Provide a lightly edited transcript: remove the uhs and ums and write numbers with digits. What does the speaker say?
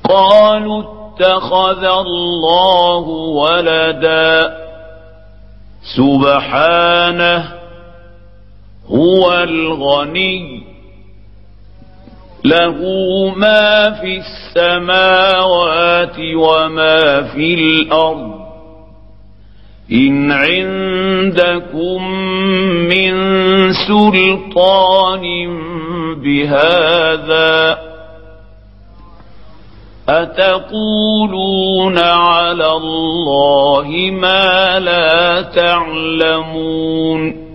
قالوا اتخذ الله ولدا سبحانه هو الغني له ما في السماوات وما في الأرض إن عندكم من سلطان بهذا أتقولون على الله ما لا تعلمون